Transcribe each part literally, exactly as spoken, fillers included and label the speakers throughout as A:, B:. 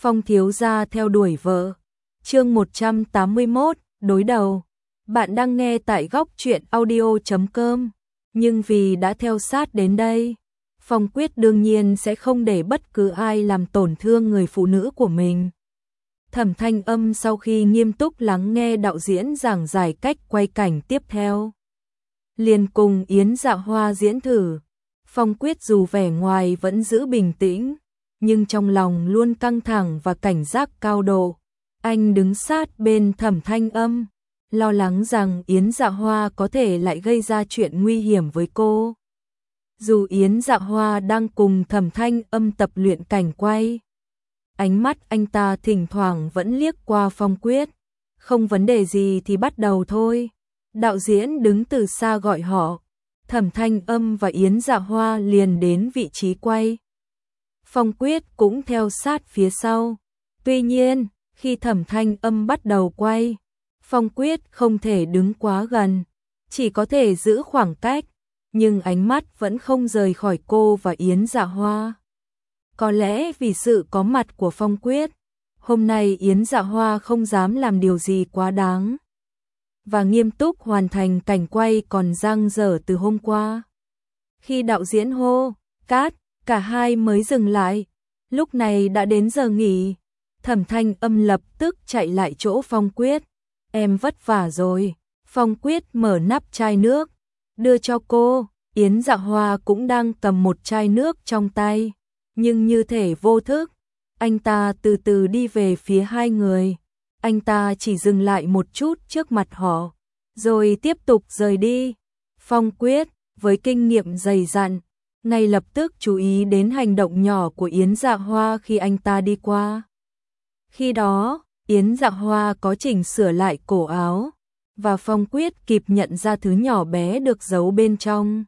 A: Phong thiếu gia theo đuổi vợ. Chương một trăm tám mươi mốt, đối đầu. Bạn đang nghe tại góc truyện audio chấm com, nhưng vì đã theo sát đến đây, Phong quyết đương nhiên sẽ không để bất cứ ai làm tổn thương người phụ nữ của mình. Thẩm Thanh Âm sau khi nghiêm túc lắng nghe đạo diễn giảng giải cách quay cảnh tiếp theo, liền cùng Yến Dạ Hoa diễn thử. Phong quyết dù vẻ ngoài vẫn giữ bình tĩnh, nhưng trong lòng luôn căng thẳng và cảnh giác cao độ. Anh đứng sát bên Thẩm Thanh Âm, lo lắng rằng Yến Dạ Hoa có thể lại gây ra chuyện nguy hiểm với cô. Dù Yến Dạ Hoa đang cùng Thẩm Thanh Âm tập luyện cảnh quay, ánh mắt anh ta thỉnh thoảng vẫn liếc qua Phong quyết. Không vấn đề gì thì bắt đầu thôi. Đạo diễn đứng từ xa gọi họ. Thẩm Thanh Âm và Yến Dạ Hoa liền đến vị trí quay. Phong quyết cũng theo sát phía sau. Tuy nhiên, khi Thẩm Thanh Âm bắt đầu quay, Phong quyết không thể đứng quá gần, chỉ có thể giữ khoảng cách, nhưng ánh mắt vẫn không rời khỏi cô và Yến Dạ Hoa. Có lẽ vì sự có mặt của Phong quyết, hôm nay Yến Dạ Hoa không dám làm điều gì quá đáng, và nghiêm túc hoàn thành cảnh quay còn dang dở từ hôm qua. Khi đạo diễn hô, cát, cả hai mới dừng lại. Lúc này đã đến giờ nghỉ. Thẩm Thanh Âm lập tức chạy lại chỗ Phong quyết. Em vất vả rồi. Phong quyết mở nắp chai nước, đưa cho cô. Yến Dạ Hoa cũng đang cầm một chai nước trong tay, nhưng như thể vô thức, anh ta từ từ đi về phía hai người. Anh ta chỉ dừng lại một chút trước mặt họ, rồi tiếp tục rời đi. Phong quyết, với kinh nghiệm dày dặn, ngay lập tức chú ý đến hành động nhỏ của Yến Dạ Hoa khi anh ta đi qua. Khi đó, Yến Dạ Hoa có chỉnh sửa lại cổ áo, và Phong quyết kịp nhận ra thứ nhỏ bé được giấu bên trong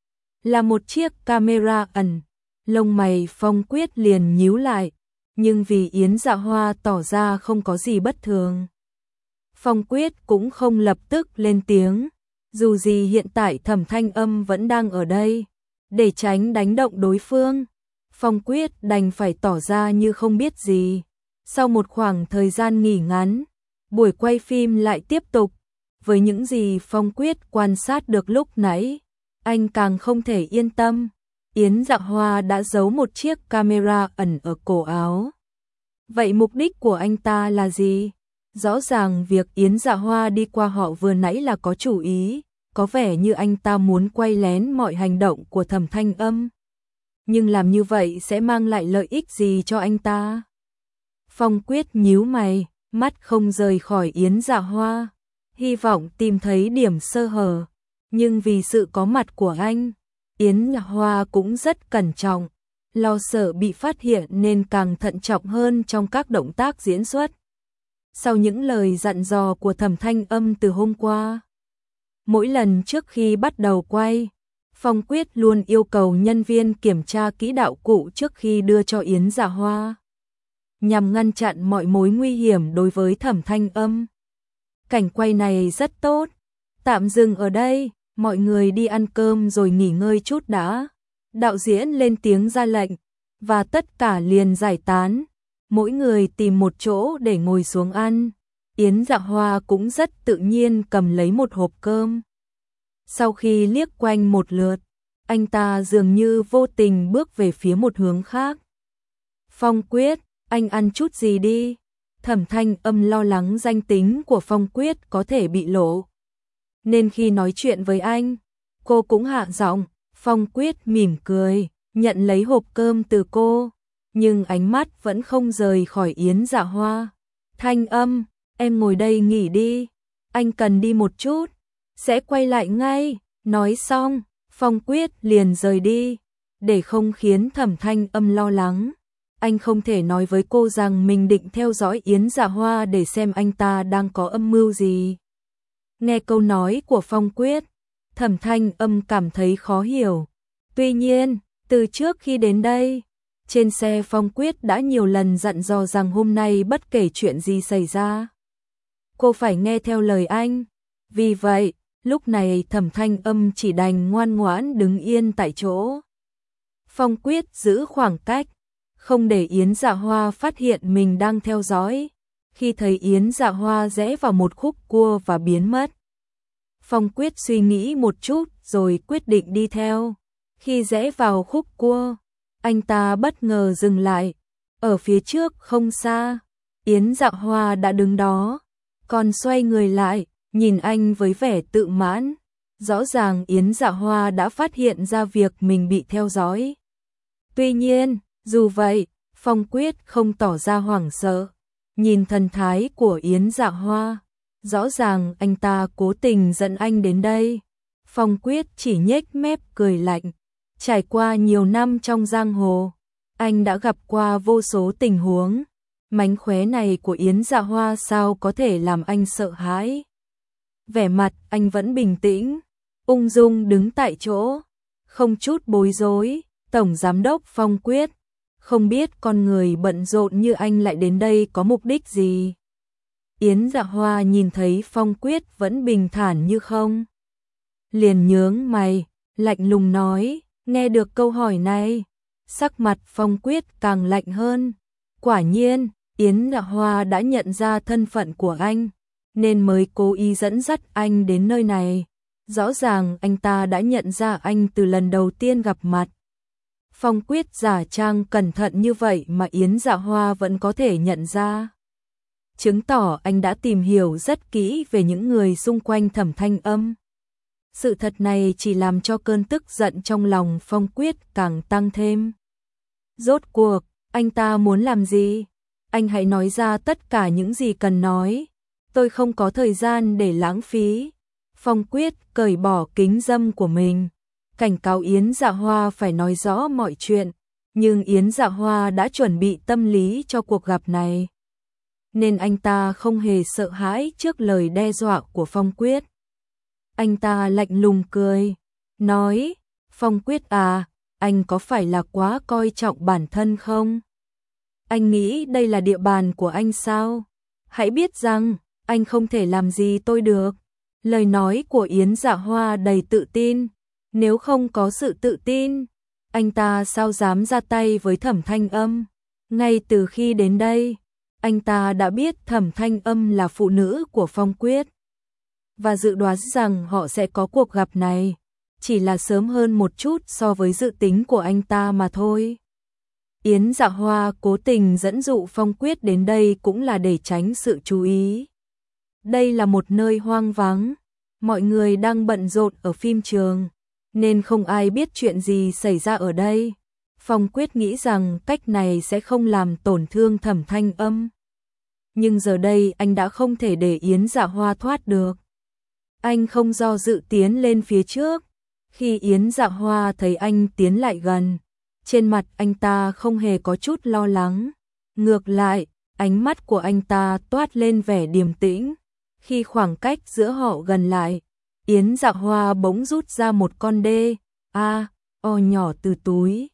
A: là một chiếc camera ẩn. Lông mày Phong quyết liền nhíu lại, nhưng vì Yến Dạ Hoa tỏ ra không có gì bất thường, Phong quyết cũng không lập tức lên tiếng. Dù gì hiện tại Thẩm Thanh Âm vẫn đang ở đây, để tránh đánh động đối phương, Phong quyết đành phải tỏ ra như không biết gì. Sau một khoảng thời gian nghỉ ngắn, buổi quay phim lại tiếp tục. Với những gì Phong quyết quan sát được lúc nãy, anh càng không thể yên tâm. Yến Dạ Hoa đã giấu một chiếc camera ẩn ở cổ áo. Vậy mục đích của anh ta là gì? Rõ ràng việc Yến Dạ Hoa đi qua họ vừa nãy là có chủ ý, có vẻ như anh ta muốn quay lén mọi hành động của Thẩm Thanh Âm. Nhưng làm như vậy sẽ mang lại lợi ích gì cho anh ta? Phong quyết nhíu mày, mắt không rời khỏi Yến Dạ Hoa, hy vọng tìm thấy điểm sơ hở. Nhưng vì sự có mặt của anh, Yến Dạ Hoa cũng rất cẩn trọng, lo sợ bị phát hiện nên càng thận trọng hơn trong các động tác diễn xuất. Sau những lời dặn dò của Thẩm Thanh Âm từ hôm qua, mỗi lần trước khi bắt đầu quay, Phong quyết luôn yêu cầu nhân viên kiểm tra kỹ đạo cụ trước khi đưa cho Yến Dạ Hoa, nhằm ngăn chặn mọi mối nguy hiểm đối với Thẩm Thanh Âm. Cảnh quay này rất tốt, tạm dừng ở đây, mọi người đi ăn cơm rồi nghỉ ngơi chút đã. Đạo diễn lên tiếng ra lệnh, và tất cả liền giải tán, mỗi người tìm một chỗ để ngồi xuống ăn. Yến Dạ Hoa cũng rất tự nhiên cầm lấy một hộp cơm. Sau khi liếc quanh một lượt, anh ta dường như vô tình bước về phía một hướng khác. Phong quyết, anh ăn chút gì đi. Thẩm Thanh Âm lo lắng danh tính của Phong quyết có thể bị lộ, nên khi nói chuyện với anh, cô cũng hạ giọng. Phong quyết mỉm cười, nhận lấy hộp cơm từ cô, nhưng ánh mắt vẫn không rời khỏi Yến Dạ Hoa. Thanh Âm, em ngồi đây nghỉ đi, anh cần đi một chút, sẽ quay lại ngay. Nói xong, Phong quyết liền rời đi. Để không khiến Thẩm Thanh Âm lo lắng, anh không thể nói với cô rằng mình định theo dõi Yến Dạ Hoa để xem anh ta đang có âm mưu gì. Nghe câu nói của Phong quyết, Thẩm Thanh Âm cảm thấy khó hiểu. Tuy nhiên, từ trước khi đến đây, trên xe Phong quyết đã nhiều lần dặn dò rằng hôm nay bất kể chuyện gì xảy ra, cô phải nghe theo lời anh. Vì vậy, lúc này Thẩm Thanh Âm chỉ đành ngoan ngoãn đứng yên tại chỗ. Phong quyết giữ khoảng cách, không để Yến Dạ Hoa phát hiện mình đang theo dõi. Khi thấy Yến Dạ Hoa rẽ vào một khúc cua và biến mất, Phong Quyết suy nghĩ một chút rồi quyết định đi theo. Khi rẽ vào khúc cua, anh ta bất ngờ dừng lại. Ở phía trước không xa, Yến Dạ Hoa đã đứng đó, còn xoay người lại, nhìn anh với vẻ tự mãn. Rõ ràng Yến Dạ Hoa đã phát hiện ra việc mình bị theo dõi. Tuy nhiên, dù vậy, Phong Quyết không tỏ ra hoảng sợ. Nhìn thần thái của Yến Dạ Hoa, rõ ràng anh ta cố tình dẫn anh đến đây. Phong Quyết chỉ nhếch mép cười lạnh. Trải qua nhiều năm trong giang hồ, anh đã gặp qua vô số tình huống. Mánh khóe này của Yến Dạ Hoa sao có thể làm anh sợ hãi. Vẻ mặt anh vẫn bình tĩnh, ung dung đứng tại chỗ, không chút bối rối. Tổng Giám đốc Phong Quyết, không biết con người bận rộn như anh lại đến đây có mục đích gì? Yến Dạ Hoa nhìn thấy Phong Quyết vẫn bình thản như không, liền nhướng mày, lạnh lùng nói. Nghe được câu hỏi này, sắc mặt Phong Quyết càng lạnh hơn. Quả nhiên, Yến Dạ Hoa đã nhận ra thân phận của anh, nên mới cố ý dẫn dắt anh đến nơi này. Rõ ràng anh ta đã nhận ra anh từ lần đầu tiên gặp mặt. Phong Quyết giả trang cẩn thận như vậy mà Yến Dạ Hoa vẫn có thể nhận ra, chứng tỏ anh đã tìm hiểu rất kỹ về những người xung quanh Thẩm Thanh Âm. Sự thật này chỉ làm cho cơn tức giận trong lòng Phong Quyết càng tăng thêm. Rốt cuộc, anh ta muốn làm gì? Anh hãy nói ra tất cả những gì cần nói. Tôi không có thời gian để lãng phí. Phong Quyết cởi bỏ kính dâm của mình, cảnh cáo Yến Dạ Hoa phải nói rõ mọi chuyện. Nhưng Yến Dạ Hoa đã chuẩn bị tâm lý cho cuộc gặp này, nên anh ta không hề sợ hãi trước lời đe dọa của Phong Quyết. Anh ta lạnh lùng cười, nói, Phong Quyết à, anh có phải là quá coi trọng bản thân không? Anh nghĩ đây là địa bàn của anh sao? Hãy biết rằng, anh không thể làm gì tôi được. Lời nói của Yến Dạ Hoa đầy tự tin. Nếu không có sự tự tin, anh ta sao dám ra tay với Thẩm Thanh Âm? Ngay từ khi đến đây, anh ta đã biết Thẩm Thanh Âm là phụ nữ của Phong Quyết, và dự đoán rằng họ sẽ có cuộc gặp này, chỉ là sớm hơn một chút so với dự tính của anh ta mà thôi. Yến Dạ Hoa cố tình dẫn dụ Phong Quyết đến đây cũng là để tránh sự chú ý. Đây là một nơi hoang vắng, mọi người đang bận rộn ở phim trường, nên không ai biết chuyện gì xảy ra ở đây. Phong Quyết nghĩ rằng cách này sẽ không làm tổn thương Thẩm Thanh Âm. Nhưng giờ đây anh đã không thể để Yến Dạ Hoa thoát được. Anh không do dự tiến lên phía trước. Khi Yến Dạ Hoa thấy anh tiến lại gần, trên mặt anh ta không hề có chút lo lắng. Ngược lại, ánh mắt của anh ta toát lên vẻ điềm tĩnh. Khi khoảng cách giữa họ gần lại, Yến Dạ Hoa bỗng rút ra một con đê, a, o nhỏ từ túi,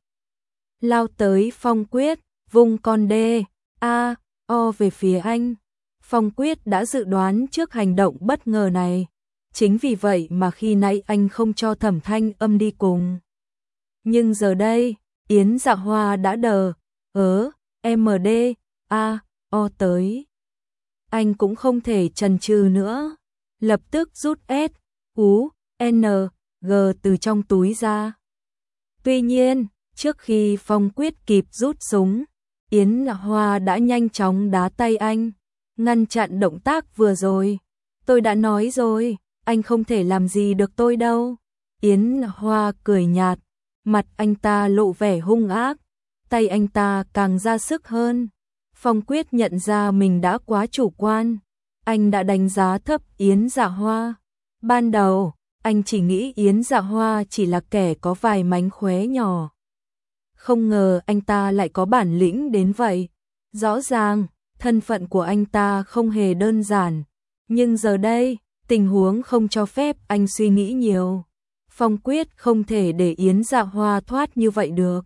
A: lao tới Phong Quyết, vung con đê, a, o về phía anh. Phong Quyết đã dự đoán trước hành động bất ngờ này. Chính vì vậy mà khi nãy anh không cho Thẩm Thanh Âm đi cùng. Nhưng giờ đây, Yến Dạ Hoa đã đờ, ớ, em đê, a, o tới. Anh cũng không thể chần chừ nữa, lập tức rút S, U, N, G từ trong túi ra. Tuy nhiên, trước khi Phong Quyết kịp rút súng, Yến Dạ Hoa đã nhanh chóng đá tay anh, ngăn chặn động tác vừa rồi. Tôi đã nói rồi, anh không thể làm gì được tôi đâu. Yến Dạ Hoa cười nhạt, mặt anh ta lộ vẻ hung ác, tay anh ta càng ra sức hơn. Phong Quyết nhận ra mình đã quá chủ quan, anh đã đánh giá thấp Yến Dạ Hoa. Ban đầu, anh chỉ nghĩ Yến Dạ Hoa chỉ là kẻ có vài mánh khóe nhỏ. Không ngờ anh ta lại có bản lĩnh đến vậy. Rõ ràng, thân phận của anh ta không hề đơn giản. Nhưng giờ đây, tình huống không cho phép anh suy nghĩ nhiều. Phong Quyết không thể để Yến Dạ Hoa thoát như vậy được.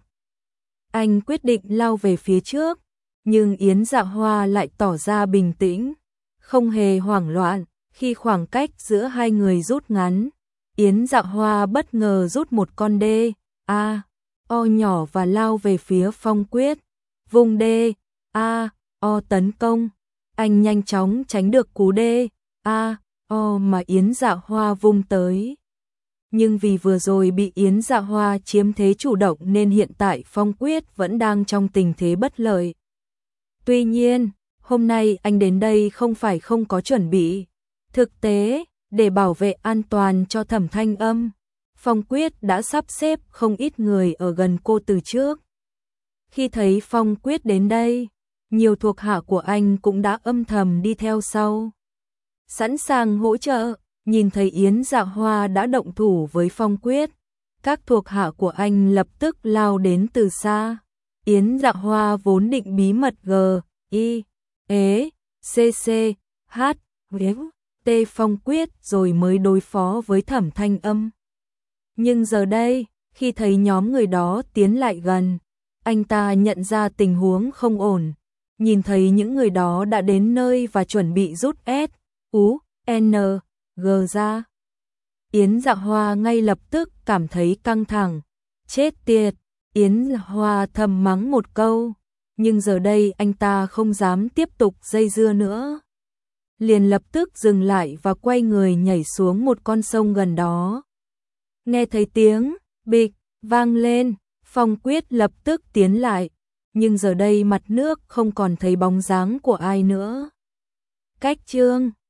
A: Anh quyết định lao về phía trước, nhưng Yến Dạ Hoa lại tỏ ra bình tĩnh, không hề hoảng loạn. Khi khoảng cách giữa hai người rút ngắn, Yến Dạ Hoa bất ngờ rút một con đê, a, o nhỏ và lao về phía Phong Quyết. vùng D, A, O tấn công. Anh nhanh chóng tránh được cú D, A, O mà Yến Dạ Hoa vung tới. Nhưng vì vừa rồi bị Yến Dạ Hoa chiếm thế chủ động nên hiện tại Phong Quyết vẫn đang trong tình thế bất lợi. Tuy nhiên, hôm nay anh đến đây không phải không có chuẩn bị. Thực tế, để bảo vệ an toàn cho Thẩm Thanh Âm, Phong Quyết đã sắp xếp không ít người ở gần cô từ trước. Khi thấy Phong Quyết đến đây, nhiều thuộc hạ của anh cũng đã âm thầm đi theo sau, sẵn sàng hỗ trợ. Nhìn thấy Yến Dạ Hoa đã động thủ với Phong Quyết, các thuộc hạ của anh lập tức lao đến từ xa. Yến Dạ Hoa vốn định bí mật G, I, E, C, C, H, T Phong Quyết rồi mới đối phó với Thẩm Thanh Âm. Nhưng giờ đây, khi thấy nhóm người đó tiến lại gần, anh ta nhận ra tình huống không ổn. Nhìn thấy những người đó đã đến nơi và chuẩn bị rút S, U, N, G ra. Yến Dạ Hoa ngay lập tức cảm thấy căng thẳng. Chết tiệt, Yến Dạ Hoa thầm mắng một câu, nhưng giờ đây anh ta không dám tiếp tục dây dưa nữa. Liền lập tức dừng lại và quay người nhảy xuống một con sông gần đó. Nghe thấy tiếng bịch vang lên, Phong Quyết lập tức tiến lại, nhưng giờ đây mặt nước không còn thấy bóng dáng của ai nữa. Cách chương